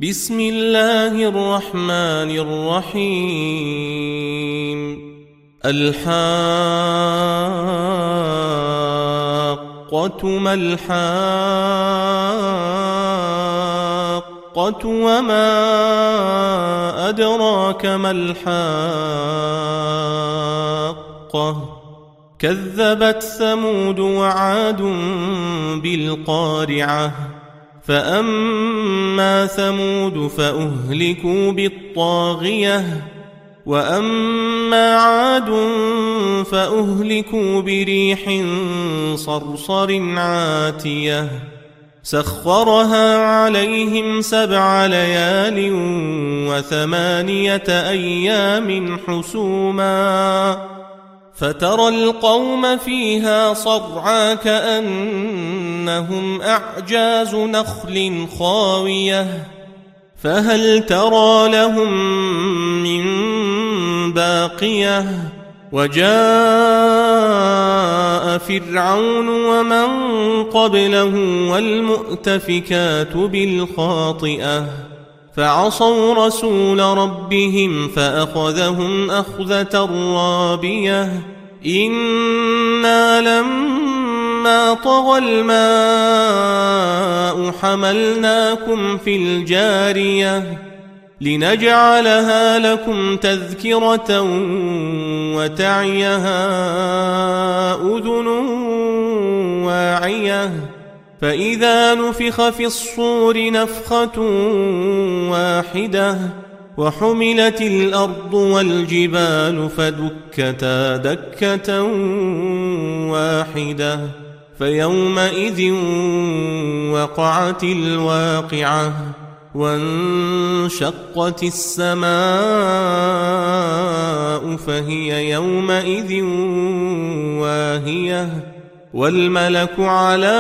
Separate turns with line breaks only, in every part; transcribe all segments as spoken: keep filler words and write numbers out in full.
بسم الله الرحمن الرحيم الحاقة ما الحاقة وما أدراك ما الحاقة كذبت ثمود وعاد بالقارعة فأما ثمود فأهلكوا بالطاغية وأما عاد فأهلكوا بريح صرصر عاتية سخرها عليهم سبع ليال وثمانية أيام حسوما فترى القوم فيها صرعى كأنهم أعجاز نخل خاوية فهل ترى لهم من باقية وجاء فرعون ومن قبله والمؤتفكات بالخاطئة فعصوا رسول ربهم فأخذهم أخذة رابية إنا لما طغى الماء حملناكم في الجارية لنجعلها لكم تذكرة وتعيها أذن واعية فإذا نفخ في الصور نفخة واحدة وحملت الأرض والجبال فدكتا دكة واحدة فيومئذ وقعت الواقعة وانشقت السماء فهي يومئذ واهية والملك على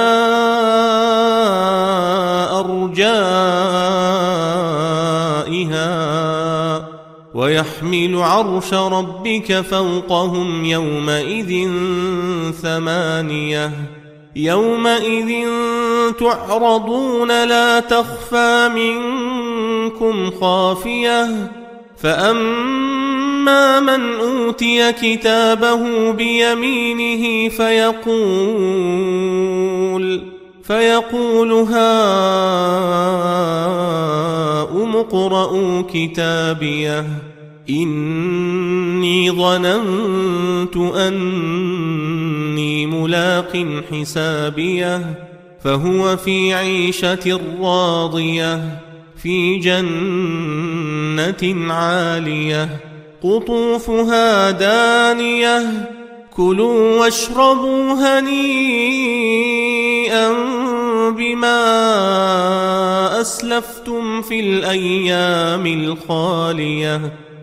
أرجائها ويحمل عرش ربك فوقهم يومئذ ثمانية يومئذ تعرضون لا تخفى منكم خافية فأما من أوتي كتابه بيمينه فيقول فيقول هاؤم اقرءوا كتابيه إني ظننت أني ملاق حسابيه فهو في عيشة راضية في جنة عالية قطوفها دانية كلوا واشربوا هنيئا بما أسلفتم في الأيام الخالية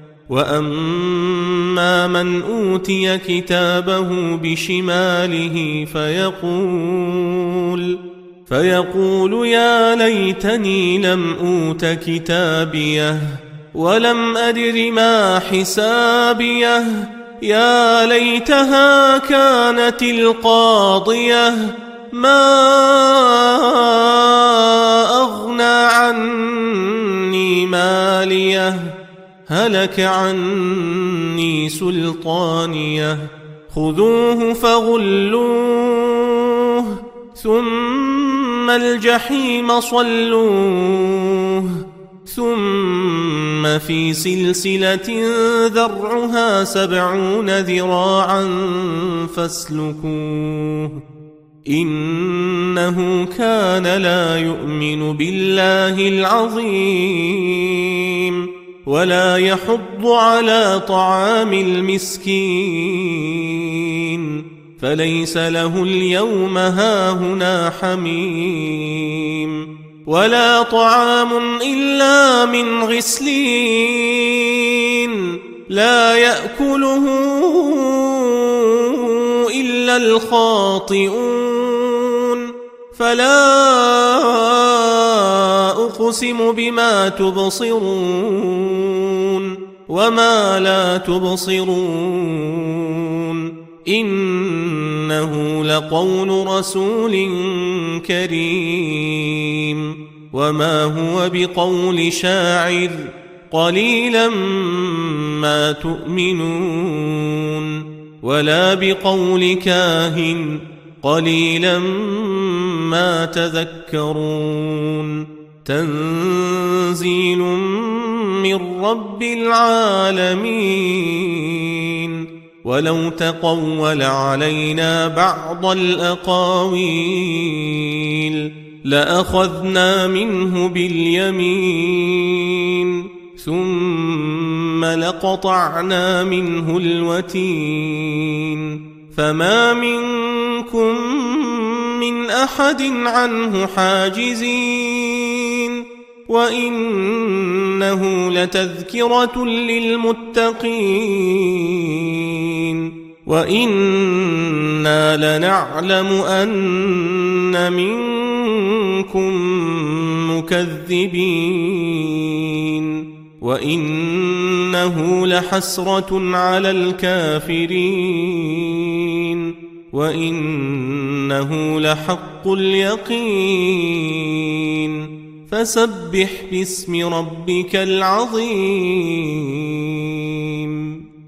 وأما من أوتي كتابه بشماله فيقول فيقول يا ليتني لم أوت كتابيه ولم أدر ما حسابيه يا ليتها كانت القاضية ما أغنى عني ماليه هلك عني سلطانيه خذوه فغلوه ثم الجحيم صلوه ثم في سلسلة ذرعها سبعون ذراعا فاسلكوه إنه كان لا يؤمن بالله العظيم ولا يحض على طعام المسكين فليس له اليوم هاهنا حميم ولا طعام إلا من غسلين لا يأكله إلا الخاطئون فلا أقسم بما تبصرون وما لا تبصرون إنه لقول رسول كريم وما هو بقول شاعر قليلا ما تؤمنون ولا بقول كاهن قليلا ما تذكرون تنزيل من رب العالمين ولو تقول علينا بعض الأقاويل لأخذنا منه باليمين ثم لقطعنا منه الوتين فما منكم من أحد عنه حاجزين وإنه لتذكرة للمتقين وإنا لنعلم أن منكم مكذبين وإنه لحسرة على الكافرين وإنه لحق اليقين فسبح باسم ربك العظيم